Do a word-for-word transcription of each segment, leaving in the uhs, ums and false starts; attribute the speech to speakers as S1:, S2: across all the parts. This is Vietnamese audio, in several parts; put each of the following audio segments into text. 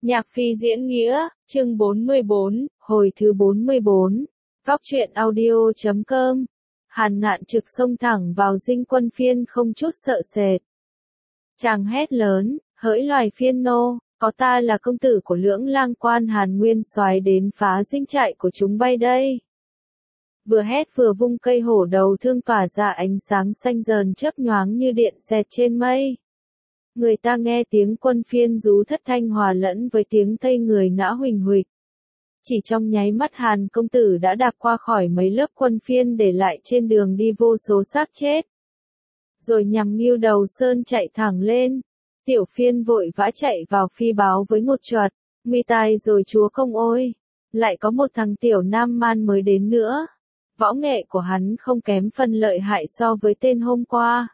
S1: Nhạc Phi diễn nghĩa, chương bốn mươi bốn, hồi thứ bốn mươi bốn. Góc truyện audio chấm com. Hàn Ngạn trực xông thẳng vào Dinh Quân Phiên không chút sợ sệt. Chàng hét lớn, hỡi loài phiên nô, có ta là công tử của Lưỡng Lang Quan Hàn Nguyên Soái đến phá dinh trại của chúng bay đây. Vừa hét vừa vung cây hổ đầu thương tỏa ra ánh sáng xanh dờn chớp nhoáng như điện xẹt trên mây. Người ta nghe tiếng quân phiên rú thất thanh hòa lẫn với tiếng tây người ngã huỳnh huỵch. Chỉ trong nháy mắt Hàn công tử đã đạp qua khỏi mấy lớp quân phiên để lại trên đường đi vô số xác chết. Rồi nhằm nghiêu đầu sơn chạy thẳng lên. Tiểu phiên vội vã chạy vào phi báo với một chuột, nguy tai rồi chúa công ôi, lại có một thằng tiểu nam man mới đến nữa. Võ nghệ của hắn không kém phần lợi hại so với tên hôm qua.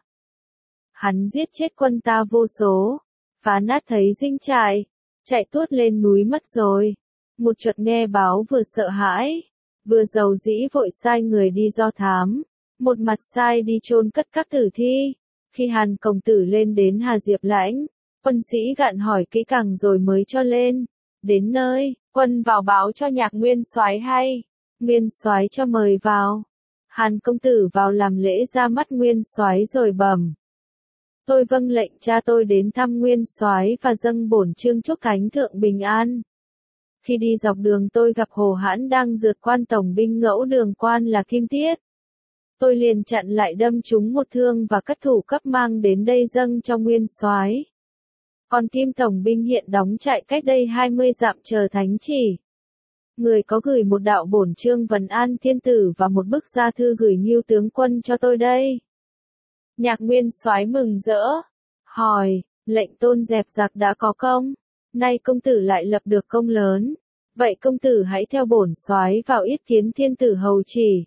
S1: Hắn giết chết quân ta vô số, phá nát thấy dinh trại, chạy tuốt lên núi mất rồi. Một chuột nghe báo vừa sợ hãi, vừa giàu dĩ vội sai người đi do thám, một mặt sai đi chôn cất các tử thi. Khi Hàn công tử lên đến Hà Diệp Lãnh, quân sĩ gạn hỏi kỹ càng rồi mới cho lên. Đến nơi, quân vào báo cho Nhạc Nguyên Soái hay. Nguyên Soái cho mời vào. Hàn công tử vào làm lễ ra mắt Nguyên Soái rồi bẩm: Tôi vâng lệnh cha tôi đến thăm Nguyên Soái và dâng bổn chương chúc thánh thượng bình an. Khi đi dọc đường tôi gặp Hồ Hãn đang rượt quan tổng binh Ngẫu Đường Quan là Kim Tiết. Tôi liền chặn lại đâm trúng một thương và cất thủ cấp mang đến đây dâng cho Nguyên Soái. Còn Kim tổng binh hiện đóng trại cách đây hai mươi dặm chờ thánh chỉ. Người có gửi một đạo bổn chương vần an thiên tử và một bức gia thư gửi Ngưu tướng quân cho tôi đây. Nhạc Nguyên Soái mừng rỡ, hỏi, lệnh tôn dẹp giặc đã có công, nay công tử lại lập được công lớn, vậy công tử hãy theo bổn soái vào yết kiến thiên tử hầu chỉ.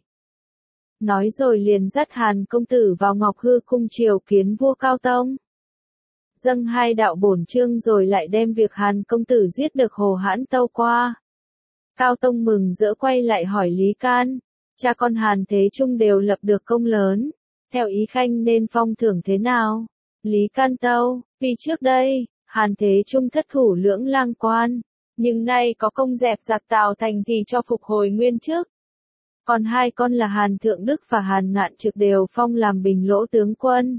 S1: Nói rồi liền dắt Hàn công tử vào Ngọc Hư cung triều kiến vua Cao Tông. Dâng hai đạo bổn chương rồi lại đem việc Hàn công tử giết được Hồ Hãn tâu qua. Cao Tông mừng rỡ quay lại hỏi Lý Can, cha con Hàn Thế Trung đều lập được công lớn. Theo ý khanh nên phong thưởng thế nào? Lý Can tâu, vì trước đây, Hàn Thế Trung thất thủ Lưỡng Lang Quan, nhưng nay có công dẹp giặc Tào Thành thì cho phục hồi nguyên chức. Còn hai con là Hàn Thượng Đức và Hàn Ngạn Trực đều phong làm Bình Lỗ tướng quân.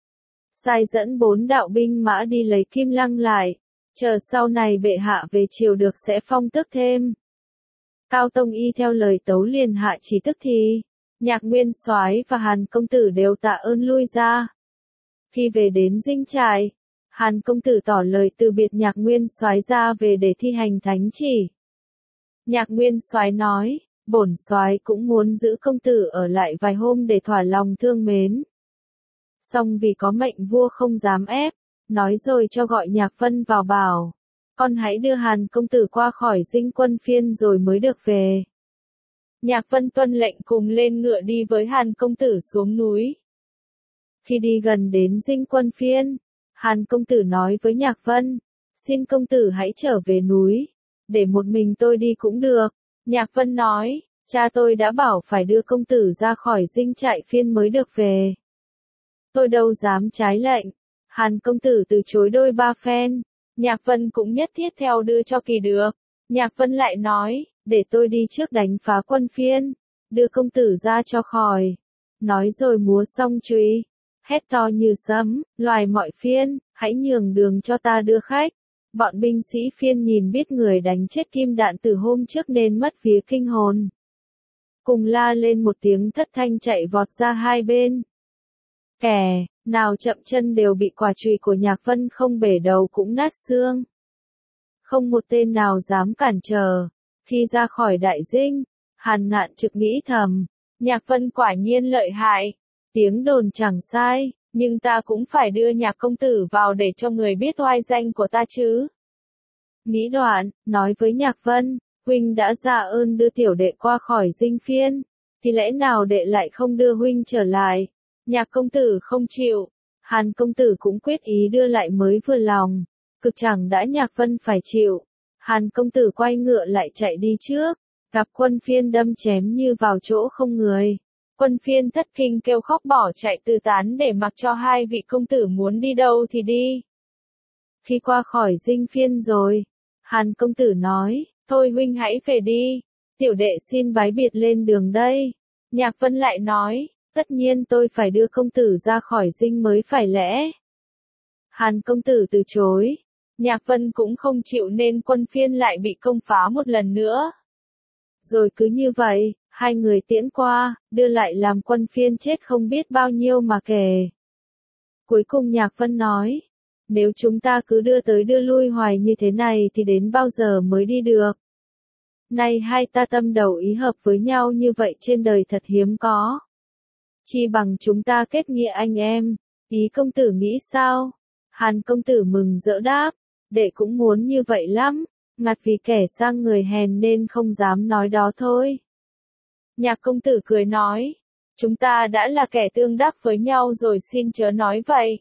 S1: Sai dẫn bốn đạo binh mã đi lấy Kim Lăng lại, chờ sau này bệ hạ về triều được sẽ phong tước thêm. Cao Tông y theo lời tấu liền hạ chỉ tức thì. Nhạc Nguyên Soái và Hàn công tử đều tạ ơn lui ra. Khi về đến dinh trại, Hàn công tử tỏ lời từ biệt Nhạc Nguyên Soái ra về để thi hành thánh chỉ. Nhạc Nguyên Soái nói, bổn soái cũng muốn giữ công tử ở lại vài hôm để thỏa lòng thương mến. Song vì có mệnh vua không dám ép, nói rồi cho gọi Nhạc Vân vào bảo, con hãy đưa Hàn công tử qua khỏi Dinh Quân Phiên rồi mới được về. Nhạc Vân tuân lệnh cùng lên ngựa đi với Hàn công tử xuống núi. Khi đi gần đến Dinh Quân Phiên, Hàn công tử nói với Nhạc Vân, xin công tử hãy trở về núi, để một mình tôi đi cũng được. Nhạc Vân nói, cha tôi đã bảo phải đưa công tử ra khỏi dinh trại phiên mới được về. Tôi đâu dám trái lệnh. Hàn công tử từ chối đôi ba phen, Nhạc Vân cũng nhất thiết theo đưa cho kỳ được. Nhạc Vân lại nói, để tôi đi trước đánh phá quân phiên, đưa công tử ra cho khỏi. Nói rồi múa song chùy, hét to như sấm, loài mọi phiên, hãy nhường đường cho ta đưa khách. Bọn binh sĩ phiên nhìn biết người đánh chết Kim Đạn từ hôm trước nên mất vía kinh hồn. Cùng la lên một tiếng thất thanh chạy vọt ra hai bên. Kẻ nào chậm chân đều bị quả chùy của Nhạc Vân không bể đầu cũng nát xương. Không một tên nào dám cản trở. Khi ra khỏi đại dinh, Hàn Ngạn Trực nghĩ thầm, Nhạc Vân quả nhiên lợi hại, tiếng đồn chẳng sai, nhưng ta cũng phải đưa Nhạc công tử vào để cho người biết oai danh của ta chứ. Nghĩ đoạn, nói với Nhạc Vân, huynh đã ra ơn đưa tiểu đệ qua khỏi dinh phiên, thì lẽ nào đệ lại không đưa huynh trở lại? Nhạc công tử không chịu, Hàn công tử cũng quyết ý đưa lại mới vừa lòng, cực chẳng đã Nhạc Vân phải chịu. Hàn công tử quay ngựa lại chạy đi trước, gặp quân phiên đâm chém như vào chỗ không người. Quân phiên thất kinh kêu khóc bỏ chạy tứ tán để mặc cho hai vị công tử muốn đi đâu thì đi. Khi qua khỏi dinh phiên rồi, Hàn công tử nói, thôi huynh hãy về đi, tiểu đệ xin bái biệt lên đường đây. Nhạc Vân lại nói, tất nhiên tôi phải đưa công tử ra khỏi dinh mới phải lẽ. Hàn công tử từ chối. Nhạc Vân cũng không chịu nên quân phiên lại bị công phá một lần nữa. Rồi cứ như vậy, hai người tiễn qua, đưa lại làm quân phiên chết không biết bao nhiêu mà kể. Cuối cùng Nhạc Vân nói, nếu chúng ta cứ đưa tới đưa lui hoài như thế này thì đến bao giờ mới đi được. Nay hai ta tâm đầu ý hợp với nhau như vậy trên đời thật hiếm có. Chi bằng chúng ta kết nghĩa anh em, ý công tử nghĩ sao? Hàn công tử mừng rỡ đáp, đệ cũng muốn như vậy lắm, ngặt vì kẻ sang người hèn nên không dám nói đó thôi. Nhạc công tử cười nói, chúng ta đã là kẻ tương đắc với nhau rồi xin chớ nói vậy.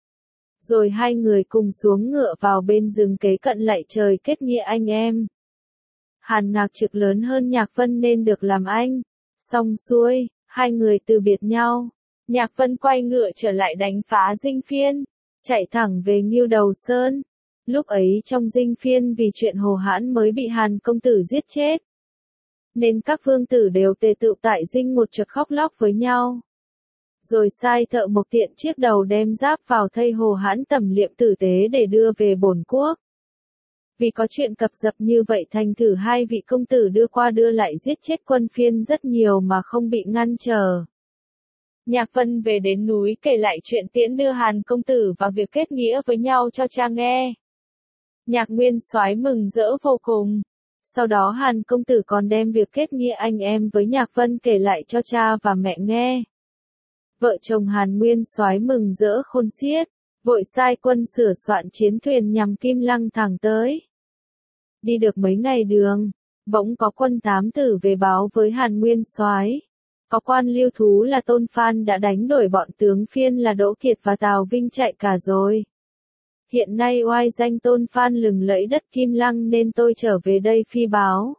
S1: Rồi hai người cùng xuống ngựa vào bên rừng kế cận lạy trời kết nghĩa anh em. Hàn Ngạc Trực lớn hơn Nhạc Vân nên được làm anh. Xong xuôi, hai người từ biệt nhau. Nhạc Vân quay ngựa trở lại đánh phá Dinh Phiên, chạy thẳng về Ngưu Đầu Sơn. Lúc ấy trong Dinh Phiên vì chuyện Hồ Hãn mới bị Hàn công tử giết chết, nên các vương tử đều tề tựu tại dinh một chợt khóc lóc với nhau. Rồi sai thợ mộc tiện chiếc đầu đem giáp vào thây Hồ Hãn tẩm liệm tử tế để đưa về bổn quốc. Vì có chuyện cập dập như vậy thành thử hai vị công tử đưa qua đưa lại giết chết quân phiên rất nhiều mà không bị ngăn trở. Nhạc Vân về đến núi kể lại chuyện tiễn đưa Hàn công tử và việc kết nghĩa với nhau cho cha nghe. Nhạc Nguyên Soái mừng rỡ vô cùng. Sau đó Hàn công tử còn đem việc kết nghĩa anh em với Nhạc Vân kể lại cho cha và mẹ nghe. Vợ chồng Hàn Nguyên Soái mừng rỡ khôn xiết, vội sai quân sửa soạn chiến thuyền nhằm Kim Lăng thẳng tới. Đi được mấy ngày đường, bỗng có quân thám tử về báo với Hàn Nguyên Soái, có quan lưu thú là Tôn Phan đã đánh đuổi bọn tướng phiên là Đỗ Kiệt và Tào Vinh chạy cả rồi. Hiện nay oai danh Tôn Phan lừng lẫy đất Kim Lăng nên tôi trở về đây phi báo.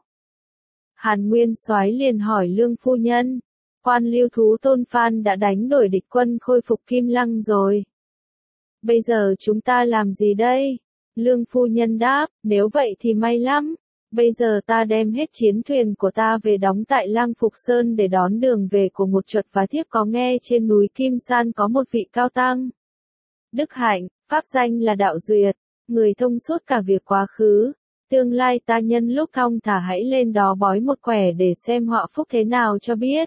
S1: Hàn Nguyên Soái liền hỏi Lương phu nhân, quan lưu thú Tôn Phan đã đánh đuổi địch quân khôi phục Kim Lăng rồi. Bây giờ chúng ta làm gì đây? Lương phu nhân đáp, nếu vậy thì may lắm. Bây giờ ta đem hết chiến thuyền của ta về đóng tại Lang Phục Sơn để đón đường về của một chuột và thiếp có nghe trên núi Kim San có một vị cao tăng. Đức hạnh, pháp danh là Đạo Duyệt, người thông suốt cả việc quá khứ. Tương lai ta nhân lúc thong thả hãy lên đó bói một quẻ để xem họa phúc thế nào cho biết.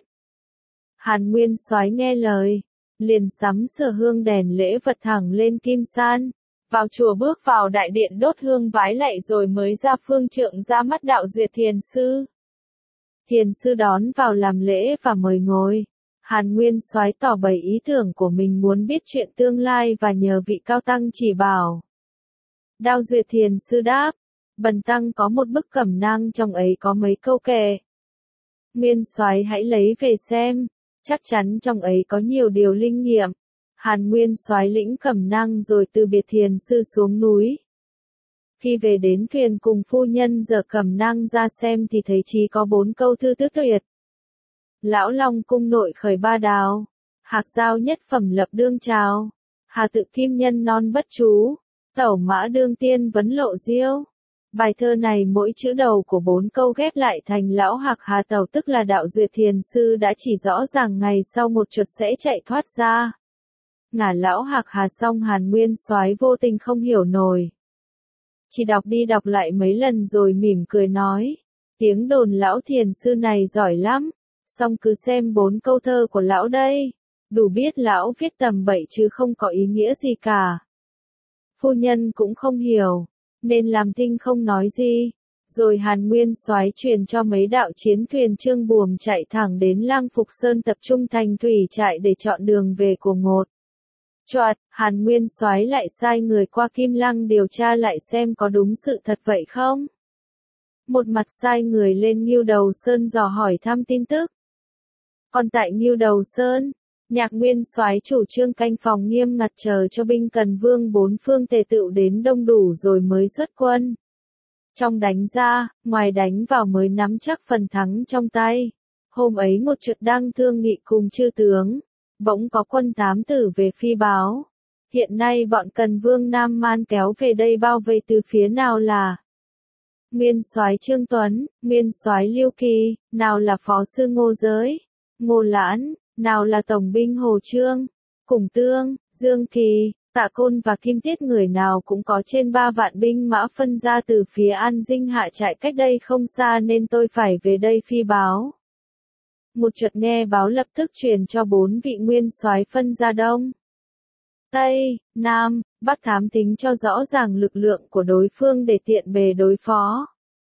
S1: Hàn Nguyên Soái nghe lời, liền sắm sửa hương đèn lễ vật thẳng lên Kim San. Vào chùa bước vào đại điện đốt hương vái lạy rồi mới ra phương trượng ra mắt Đạo Duyệt thiền sư. Thiền sư đón vào làm lễ và mời ngồi. Hàn Nguyên Soái tỏ bày ý tưởng của mình muốn biết chuyện tương lai và nhờ vị cao tăng chỉ bảo. Đạo Duyệt thiền sư đáp, bần tăng có một bức cẩm nang trong ấy có mấy câu kệ. Nguyên Soái hãy lấy về xem, chắc chắn trong ấy có nhiều điều linh nghiệm. Hàn Nguyên Soái lĩnh cẩm nang rồi từ biệt thiền sư xuống núi. Khi về đến thuyền cùng phu nhân giở cẩm nang ra xem thì thấy chỉ có bốn câu thư tứ tuyệt. Lão Long cung nội khởi ba đào, hạc giao nhất phẩm lập đương trào, hà tự kim nhân non bất chú, tẩu mã đương tiên vấn lộ diêu. Bài thơ này mỗi chữ đầu của bốn câu ghép lại thành lão hạc hà tẩu tức là Đạo Duyệt thiền sư đã chỉ rõ ràng ngày sau một chuột sẽ chạy thoát ra. Ngả lão hạc hà xong Hàn Nguyên Soái vô tình không hiểu nổi. Chỉ đọc đi đọc lại mấy lần rồi mỉm cười nói, tiếng đồn lão thiền sư này giỏi lắm, xong cứ xem bốn câu thơ của lão đây, đủ biết lão viết tầm bậy chứ không có ý nghĩa gì cả. Phu nhân cũng không hiểu, nên làm thinh không nói gì. Rồi Hàn Nguyên Soái truyền cho mấy đạo chiến thuyền trương buồm chạy thẳng đến Lang Phục Sơn tập trung thành thủy trại để chọn đường về của ngột. Choạt, Hàn Nguyên Soái lại sai người qua Kim Lăng điều tra lại xem có đúng sự thật vậy không. Một mặt sai người lên Ngưu Đầu Sơn dò hỏi thăm tin tức. Còn tại Ngưu Đầu Sơn, Nhạc Nguyên Soái chủ trương canh phòng nghiêm ngặt chờ cho binh Cần Vương bốn phương tề tựu đến đông đủ rồi mới xuất quân. Trong đánh ra, ngoài đánh vào mới nắm chắc phần thắng trong tay. Hôm ấy một chuột đang thương nghị cùng chư tướng, bỗng có quân thám tử về phi báo. Hiện nay bọn Cần Vương Nam Man kéo về đây bao vây từ phía nào là Nguyên soái Trương Tuấn, Nguyên soái Lưu Kỳ, nào là phó sư Ngô Giới, Ngô Lãn, nào là tổng binh Hồ Trương, Cùng Tương, Dương Kỳ, Tạ Côn và Kim Tiết, người nào cũng có trên ba vạn binh mã phân ra từ phía An Dinh hạ trại cách đây không xa, nên tôi phải về đây phi báo. Một chợt nghe báo lập tức truyền cho bốn vị nguyên soái phân ra Đông, Tây, Nam, Bắc thám tính cho rõ ràng lực lượng của đối phương để tiện bề đối phó.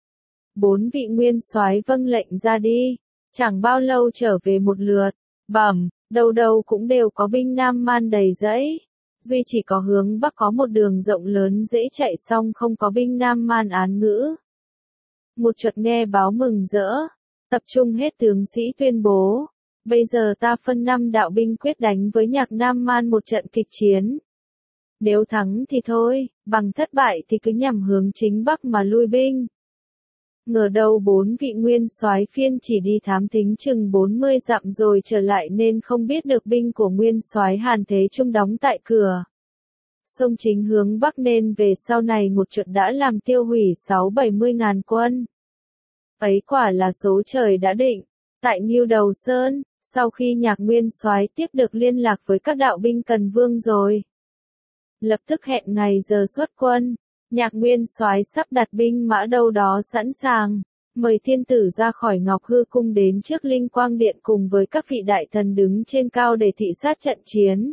S1: Bốn vị nguyên soái vâng lệnh ra đi, chẳng bao lâu trở về một lượt, bẩm, đầu đầu cũng đều có binh Nam Man đầy dẫy, duy chỉ có hướng Bắc có một đường rộng lớn dễ chạy, xong không có binh Nam Man án ngữ. Một chợt nghe báo mừng rỡ, tập trung hết tướng sĩ tuyên bố, bây giờ ta phân năm đạo binh quyết đánh với Nhạc Nam Man một trận kịch chiến. Nếu thắng thì thôi, bằng thất bại thì cứ nhằm hướng chính Bắc mà lui binh. Ngờ đâu bốn vị nguyên soái phiên chỉ đi thám thính chừng bốn mươi dặm rồi trở lại, nên không biết được binh của nguyên soái Hàn Thế Trung đóng tại cửa sông chính hướng Bắc, nên về sau này một trận đã làm tiêu hủy sáu bảy mươi ngàn quân. Ấy quả là số trời đã định. Tại Ngưu Đầu Sơn, sau khi Nhạc nguyên soái tiếp được liên lạc với các đạo binh Cần Vương rồi, lập tức hẹn ngày giờ xuất quân. Nhạc nguyên soái sắp đặt binh mã đâu đó sẵn sàng, mời thiên tử ra khỏi Ngọc Hư cung đến trước Linh Quang Điện cùng với các vị đại thần đứng trên cao để thị sát trận chiến.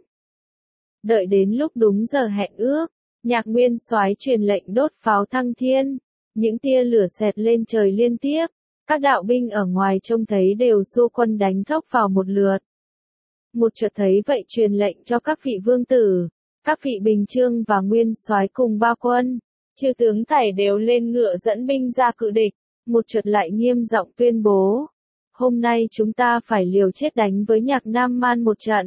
S1: Đợi đến lúc đúng giờ hẹn ước, Nhạc nguyên soái truyền lệnh đốt pháo thăng thiên, những tia lửa xẹt lên trời liên tiếp, các đạo binh ở ngoài trông thấy đều xua quân đánh thốc vào một lượt. Một chợt thấy vậy truyền lệnh cho các vị vương tử, các vị bình chương và nguyên soái cùng ba quân, chư tướng thảy đều lên ngựa dẫn binh ra cự địch. Một chợt lại nghiêm giọng tuyên bố, hôm nay chúng ta phải liều chết đánh với Nhạc Nam Man một trận,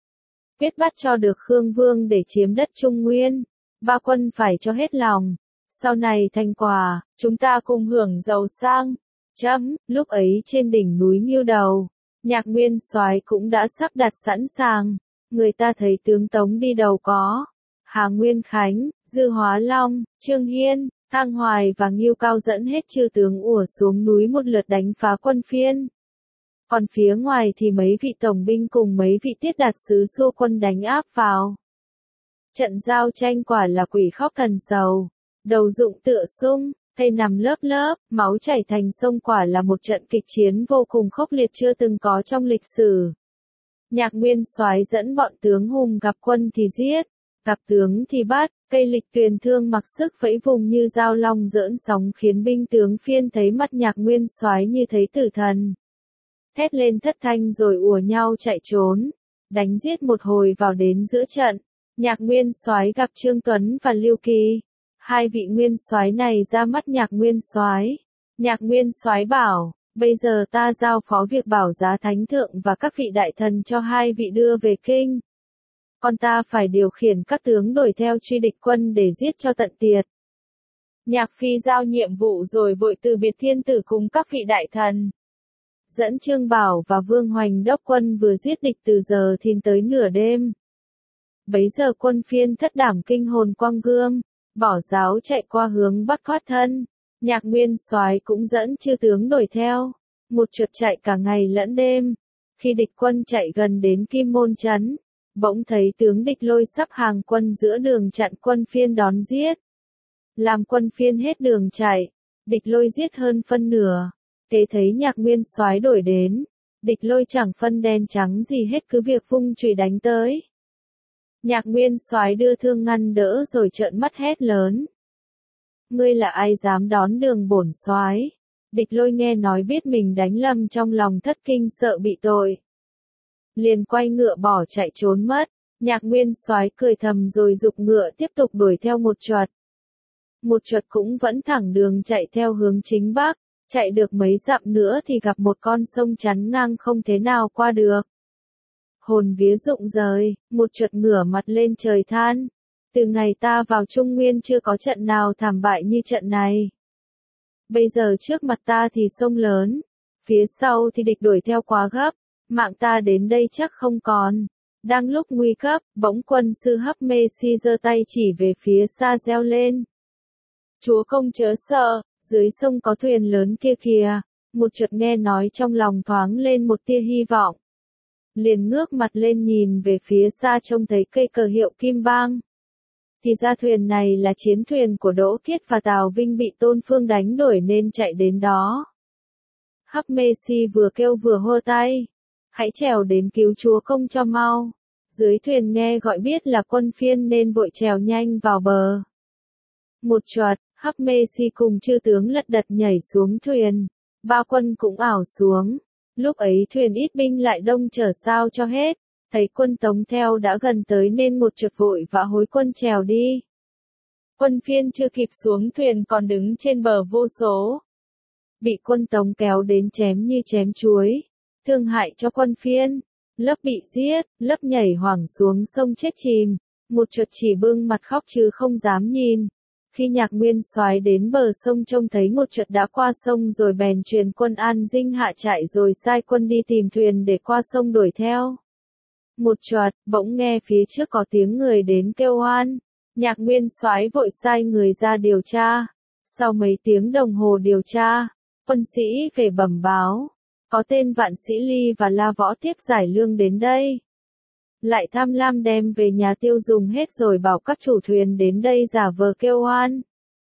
S1: quyết bắt cho được Khương Vương để chiếm đất Trung Nguyên. Ba quân phải cho hết lòng, sau này thành quả, chúng ta cùng hưởng giàu sang. Chấm, lúc ấy trên đỉnh núi Ngưu Đầu, Nhạc nguyên soái cũng đã sắp đặt sẵn sàng. Người ta thấy tướng Tống đi đầu có Hà Nguyên Khánh, Dư Hóa Long, Trương Hiên, Thang Hoài và Ngưu Cao dẫn hết chư tướng ùa xuống núi một lượt đánh phá quân phiên. Còn phía ngoài thì mấy vị tổng binh cùng mấy vị tiết đạt sứ xua quân đánh áp vào. Trận giao tranh quả là quỷ khóc thần sầu, đầu rụng tựa sung, thây nằm lớp lớp, máu chảy thành sông, quả là một trận kịch chiến vô cùng khốc liệt chưa từng có trong lịch sử. Nhạc nguyên soái dẫn bọn tướng hùng gặp quân thì giết, gặp tướng thì bắt, cây lịch tuyền thương mặc sức vẫy vùng như dao long dỡn sóng, khiến binh tướng phiên thấy mặt Nhạc nguyên soái như thấy tử thần. Thét lên thất thanh rồi ùa nhau chạy trốn, đánh giết một hồi vào đến giữa trận. Nhạc nguyên soái gặp Trương Tuấn và Lưu Kỳ, hai vị nguyên soái này ra mắt Nhạc nguyên soái. Nhạc nguyên soái bảo, bây giờ ta giao phó việc bảo giá thánh thượng và các vị đại thần cho hai vị đưa về kinh. Còn ta phải điều khiển các tướng đuổi theo truy địch quân để giết cho tận tiệt. Nhạc phi giao nhiệm vụ rồi vội từ biệt thiên tử cùng các vị đại thần, dẫn Trương Bảo và Vương Hoành đốc quân vừa giết địch từ giờ thìn tới nửa đêm. Bấy giờ quân phiên thất đảm kinh hồn quang gươm, bỏ giáo chạy qua hướng Bắc thoát thân. Nhạc nguyên soái cũng dẫn chư tướng đuổi theo, một chuột chạy cả ngày lẫn đêm. Khi địch quân chạy gần đến Kim Môn trấn, bỗng thấy tướng địch Lôi sắp hàng quân giữa đường chặn quân phiên đón giết. Làm quân phiên hết đường chạy, địch Lôi giết hơn phân nửa. Kế thấy Nhạc nguyên soái đổi đến, địch Lôi chẳng phân đen trắng gì hết, cứ việc vung chùy đánh tới. Nhạc nguyên soái đưa thương ngăn đỡ rồi trợn mắt hét lớn, ngươi là ai dám đón đường bổn soái? Địch Lôi nghe nói biết mình đánh lầm, trong lòng thất kinh sợ bị tội, liền quay ngựa bỏ chạy trốn mất. Nhạc nguyên soái cười thầm rồi giục ngựa tiếp tục đuổi theo một chuột. Một chuột cũng vẫn thẳng đường chạy theo hướng chính Bắc, chạy được mấy dặm nữa thì gặp một con sông chắn ngang không thế nào qua được. Hồn vía rụng rời, một chuột ngửa mặt lên trời than, từ ngày ta vào Trung Nguyên chưa có trận nào thảm bại như trận này. Bây giờ trước mặt ta thì sông lớn, phía sau thì địch đuổi theo quá gấp, mạng ta đến đây chắc không còn. Đang lúc nguy cấp, bỗng quân sư Hấp Mê Si giơ tay chỉ về phía xa reo lên, chúa công chớ sợ, dưới sông có thuyền lớn kia kìa, một chợt nghe nói trong lòng thoáng lên một tia hy vọng. Liền ngước mặt lên nhìn về phía xa trông thấy cây cờ hiệu Kim Bang. Thì ra thuyền này là chiến thuyền của Đỗ Kiết và Tào Vinh bị Tôn Phương đánh đuổi nên chạy đến đó. Hắc Mê Si vừa kêu vừa hô tay. Hãy trèo đến cứu chúa công cho mau. Dưới thuyền nghe gọi biết là quân phiên nên vội trèo nhanh vào bờ. Một choạt, Hắc Mê Si cùng chư tướng lật đật nhảy xuống thuyền. Ba quân cũng ảo xuống. Lúc ấy thuyền ít binh lại đông chở sao cho hết. Thấy quân Tống theo đã gần tới nên một chợt vội vã hối quân trèo đi. Quân phiên chưa kịp xuống thuyền còn đứng trên bờ vô số. Bị quân Tống kéo đến chém như chém chuối. Thương hại cho quân phiên. Lớp bị giết, lớp nhảy hoảng xuống sông chết chìm. Một chợt chỉ bưng mặt khóc chứ không dám nhìn. Khi Nhạc Nguyên Soái đến bờ sông trông thấy một chợt đã qua sông rồi bèn truyền quân An Dinh hạ trại rồi sai quân đi tìm thuyền để qua sông đuổi theo. Một chợt, bỗng nghe phía trước có tiếng người đến kêu oan. Nhạc Nguyên Soái vội sai người ra điều tra. Sau mấy tiếng đồng hồ điều tra, quân sĩ về bẩm báo. Có tên Vạn Sĩ Ly và La Võ Tiếp giải lương đến đây. Lại tham lam đem về nhà tiêu dùng hết rồi bảo các chủ thuyền đến đây giả vờ kêu oan.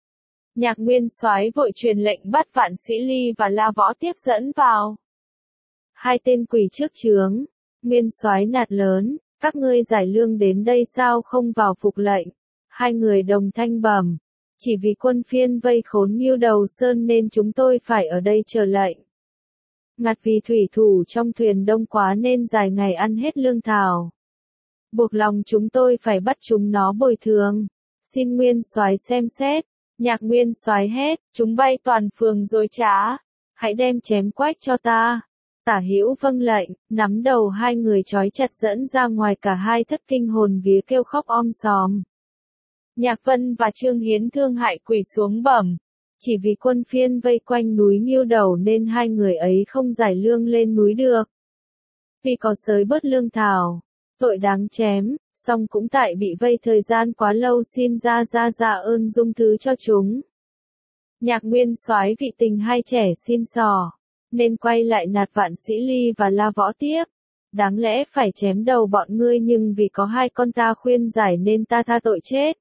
S1: Nhạc Nguyên Soái vội truyền lệnh bắt Vạn Sĩ Ly và La Võ Tiếp dẫn vào. Hai tên quỳ trước trướng. Nguyên Soái nạt lớn, các ngươi giải lương đến đây sao không vào phục lệnh? Hai người đồng thanh bẩm, chỉ vì quân phiên vây khốn Ngưu Đầu Sơn nên chúng tôi phải ở đây chờ lệnh. Ngặt vì thủy thủ trong thuyền đông quá nên dài ngày ăn hết lương thảo. Buộc lòng chúng tôi phải bắt chúng nó bồi thường. Xin Nguyên Soái xem xét. Nhạc Nguyên Soái hét, chúng bay toàn phường dối trá. Hãy đem chém quách cho ta. Tả Hữu vâng lệnh, nắm đầu hai người trói chặt dẫn ra ngoài, cả hai thất kinh hồn vía kêu khóc om sòm. Nhạc Vân và Trương Hiến thương hại quỳ xuống bẩm. Chỉ vì quân phiên vây quanh núi Ngưu Đầu nên hai người ấy không giải lương lên núi được. Vì có sới bớt lương thảo, tội đáng chém, song cũng tại bị vây thời gian quá lâu xin ra ra ra ơn dung thứ cho chúng. Nhạc Nguyên Soái vị tình hai trẻ xin xỏ, nên quay lại nạt Vạn Sĩ Ly và La Võ Tiếp. Đáng lẽ phải chém đầu bọn ngươi nhưng vì có hai con ta khuyên giải nên ta tha tội chết.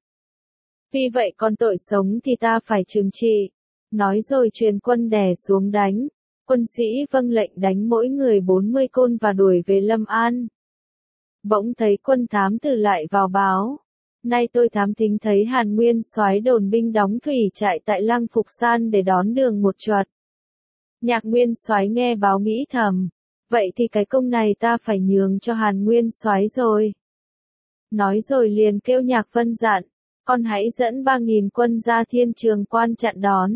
S1: Vì vậy còn tội sống thì ta phải trừng trị. Nói rồi truyền quân đè xuống đánh. Quân sĩ vâng lệnh đánh mỗi người bốn mươi côn và đuổi về Lâm An. Bỗng thấy quân thám tử lại vào báo. Nay tôi thám thính thấy Hàn Nguyên Soái đồn binh đóng thủy trại tại Lăng Phục San để đón đường một chuột. Nhạc Nguyên Soái nghe báo nghĩ thầm, vậy thì cái công này ta phải nhường cho Hàn Nguyên Soái rồi. Nói rồi liền kêu Nhạc Vân dặn, con hãy dẫn ba nghìn quân ra Thiên Trường Quan chặn đón.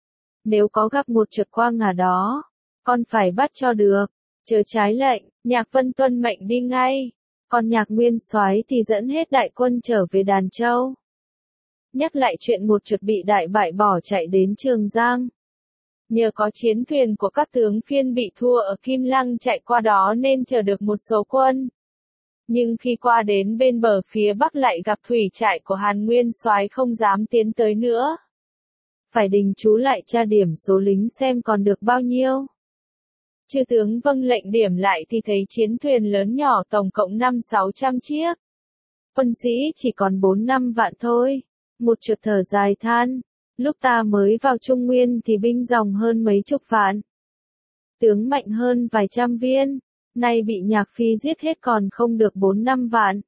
S1: Nếu có gặp một chuột qua ngả đó, con phải bắt cho được. Chớ trái lệnh, Nhạc Vân tuân mệnh đi ngay. Còn Nhạc Nguyên Soái thì dẫn hết đại quân trở về Đàn Châu. Nhắc lại chuyện một chuột bị đại bại bỏ chạy đến Trường Giang. Nhờ có chiến thuyền của các tướng phiên bị thua ở Kim Lăng chạy qua đó nên chờ được một số quân. Nhưng khi qua đến bên bờ phía bắc lại gặp thủy trại của Hàn Nguyên Soái không dám tiến tới nữa. Phải đình chú lại tra điểm số lính xem còn được bao nhiêu. Chư tướng vâng lệnh điểm lại thì thấy chiến thuyền lớn nhỏ tổng cộng năm sáu trăm chiếc. Quân sĩ chỉ còn bốn năm vạn thôi. Một chuột thở dài than. Lúc ta mới vào Trung Nguyên thì binh dòng hơn mấy chục vạn. Tướng mạnh hơn vài trăm viên. Nay bị Nhạc Phi giết hết còn không được bốn năm vạn.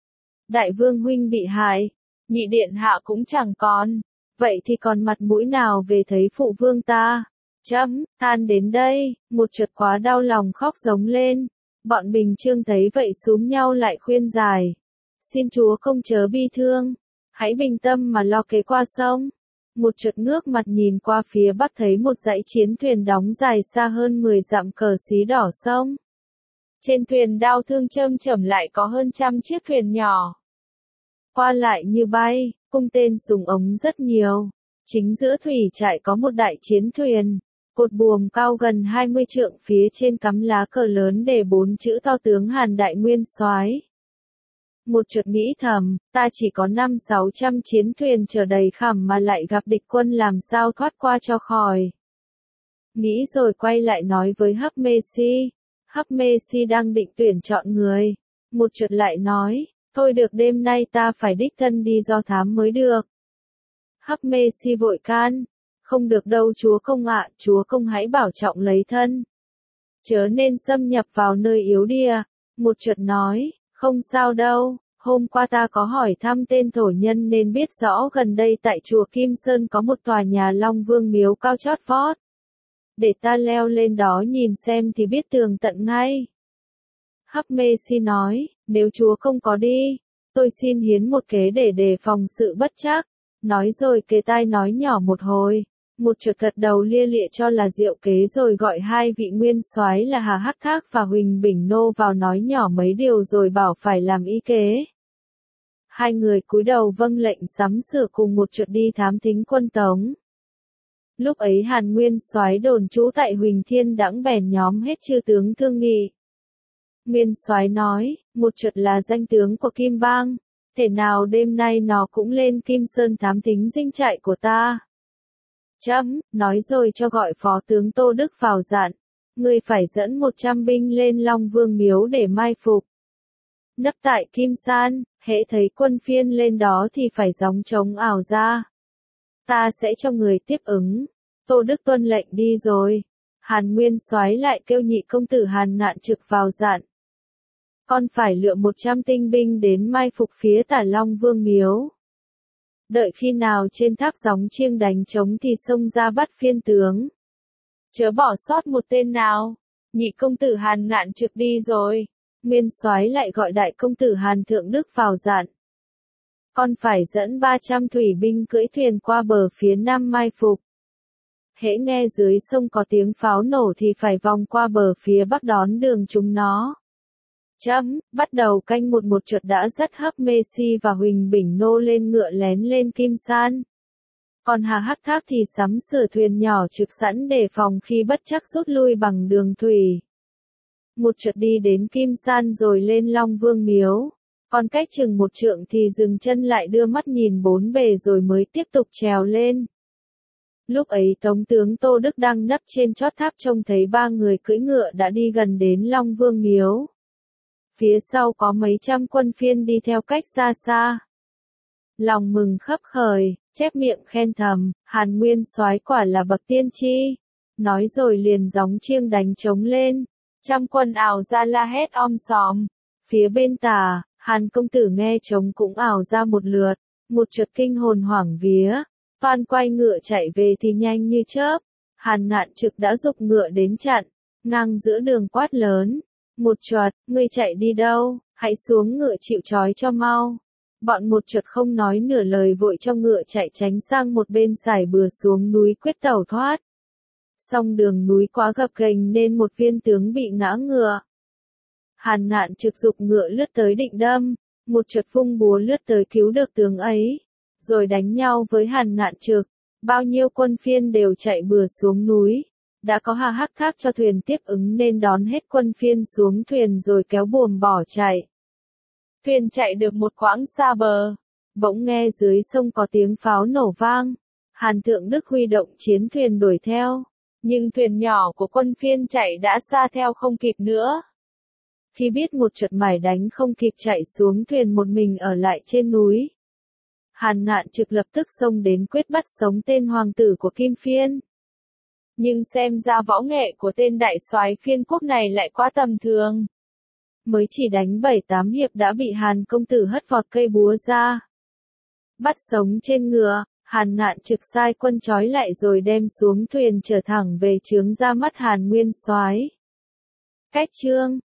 S1: Đại vương huynh bị hại. Nhị điện hạ cũng chẳng còn. Vậy thì còn mặt mũi nào về thấy phụ vương ta? Chấm, than đến đây, một chuột quá đau lòng khóc giống lên. Bọn Bình Chương thấy vậy xúm nhau lại khuyên giải. Xin chúa công chớ bi thương. Hãy bình tâm mà lo kế qua sông. Một chuột ngước mặt nhìn qua phía bắc thấy một dãy chiến thuyền đóng dài xa hơn mười dặm cờ xí đỏ sông. Trên thuyền đao thương châm chẩm lại có hơn trăm chiếc thuyền nhỏ. Qua lại như bay, cung tên súng ống rất nhiều. Chính giữa thủy trại có một đại chiến thuyền. Cột buồm cao gần hai mươi trượng phía trên cắm lá cờ lớn để bốn chữ to tướng Hàn Đại Nguyên Soái. Một chợt nghĩ thầm, ta chỉ có năm sáu trăm chiến thuyền chở đầy khảm mà lại gặp địch quân làm sao thoát qua cho khỏi. Nghĩ rồi quay lại nói với Hắc Mê Si. Hắc Mê Si đang định tuyển chọn người. Một chợt lại nói, thôi được đêm nay ta phải đích thân đi do thám mới được. Hắc Mê Si vội can, không được đâu chúa công ạ, chúa công hãy bảo trọng lấy thân. Chớ nên xâm nhập vào nơi yếu đìa. Một chợt nói, không sao đâu, hôm qua ta có hỏi thăm tên thổ nhân nên biết rõ gần đây tại chùa Kim Sơn có một tòa nhà Long Vương miếu cao chót vót. Để ta leo lên đó nhìn xem thì biết tường tận ngay. Hắc Mê Si nói, nếu chúa không có đi, tôi xin hiến một kế để đề phòng sự bất trắc. Nói rồi kề tai nói nhỏ một hồi, một chợt gật đầu lia lịa cho là diệu kế rồi gọi hai vị nguyên soái là Hà Hắc Thác và Huỳnh Bình Nô vào nói nhỏ mấy điều rồi bảo phải làm y kế. Hai người cúi đầu vâng lệnh sắm sửa cùng một chợt đi thám thính quân Tống. Lúc ấy Hàn Nguyên soái đồn trú tại Huỳnh Thiên Đãng bèn nhóm hết chư tướng thương nghị. Nguyên soái nói, một chợt là danh tướng của Kim Bang, thể nào đêm nay nó cũng lên Kim Sơn thám thính dinh trại của ta. Chấm, nói rồi cho gọi phó tướng Tô Đức vào dặn, ngươi phải dẫn một trăm binh lên Long Vương miếu để mai phục. Nấp tại Kim San, hễ thấy quân phiên lên đó thì phải gióng trống ảo ra. Ta sẽ cho người tiếp ứng. Tô Đức tuân lệnh đi rồi. Hàn Nguyên soái lại kêu nhị công tử Hàn Ngạn Trực vào dặn. Con phải lựa một trăm tinh binh đến mai phục phía tả Long Vương miếu. Đợi khi nào trên tháp gióng chiêng đánh trống thì xông ra bắt phiên tướng. Chớ bỏ sót một tên nào. Nhị công tử Hàn Ngạn Trực đi rồi. Nguyên soái lại gọi đại công tử Hàn Thượng Đức vào dặn. Con phải dẫn ba trăm thủy binh cưỡi thuyền qua bờ phía nam mai phục. Hễ nghe dưới sông có tiếng pháo nổ thì phải vòng qua bờ phía bắc đón đường chúng nó. Chấm, bắt đầu canh một một chợt đã dắt Hắc Mê Si và Huỳnh Bình Nô lên ngựa lén lên Kim San. Còn Hà Hắc Thác thì sắm sửa thuyền nhỏ trực sẵn để phòng khi bất trắc rút lui bằng đường thủy. Một chợt đi đến Kim San rồi lên Long Vương miếu. Còn cách chừng một trượng thì dừng chân lại đưa mắt nhìn bốn bề rồi mới tiếp tục trèo lên. Lúc ấy Tống tướng Tô Đức đang nấp trên chót tháp trông thấy ba người cưỡi ngựa đã đi gần đến Long Vương miếu. Phía sau có mấy trăm quân phiên đi theo cách xa xa. Lòng mừng khấp khởi, chép miệng khen thầm, Hàn Nguyên soái quả là bậc tiên tri. Nói rồi liền gióng chiêng đánh trống lên. Trăm quân ảo ra la hét om sòm. Phía bên tả, Hàn công tử nghe trống cũng ảo ra một lượt. Một chợt kinh hồn hoảng vía. Phan quay ngựa chạy về thì nhanh như chớp. Hàn Ngạn Trực đã giục ngựa đến chặn. Ngang giữa đường quát lớn. Một chợt, ngươi chạy đi đâu, hãy xuống ngựa chịu trói cho mau. Bọn một chợt không nói nửa lời vội cho ngựa chạy tránh sang một bên sải bừa xuống núi quyết tẩu thoát. Song đường núi quá gập ghềnh nên một viên tướng bị ngã ngựa. Hàn Ngạn Trực giục ngựa lướt tới định đâm, một chợt vung búa lướt tới cứu được tướng ấy, rồi đánh nhau với Hàn Ngạn Trực. Bao nhiêu quân phiên đều chạy bừa xuống núi. Đã có Hà Hắc Thác cho thuyền tiếp ứng nên đón hết quân phiên xuống thuyền rồi kéo buồm bỏ chạy. Thuyền chạy được một quãng xa bờ, bỗng nghe dưới sông có tiếng pháo nổ vang. Hàn Thượng Đức huy động chiến thuyền đuổi theo, nhưng thuyền nhỏ của quân phiên chạy đã xa theo không kịp nữa. Khi biết một chợt mải đánh không kịp chạy xuống thuyền một mình ở lại trên núi. Hàn Ngạn Trực lập tức xông đến quyết bắt sống tên hoàng tử của Kim Phiên. Nhưng xem ra võ nghệ của tên đại soái phiên quốc này lại quá tầm thường. Mới chỉ đánh bảy tám hiệp đã bị Hàn công tử hất vọt cây búa ra. Bắt sống trên ngựa, Hàn Ngạn Trực sai quân trói lại rồi đem xuống thuyền trở thẳng về chướng ra mắt Hàn Nguyên soái. Cách chương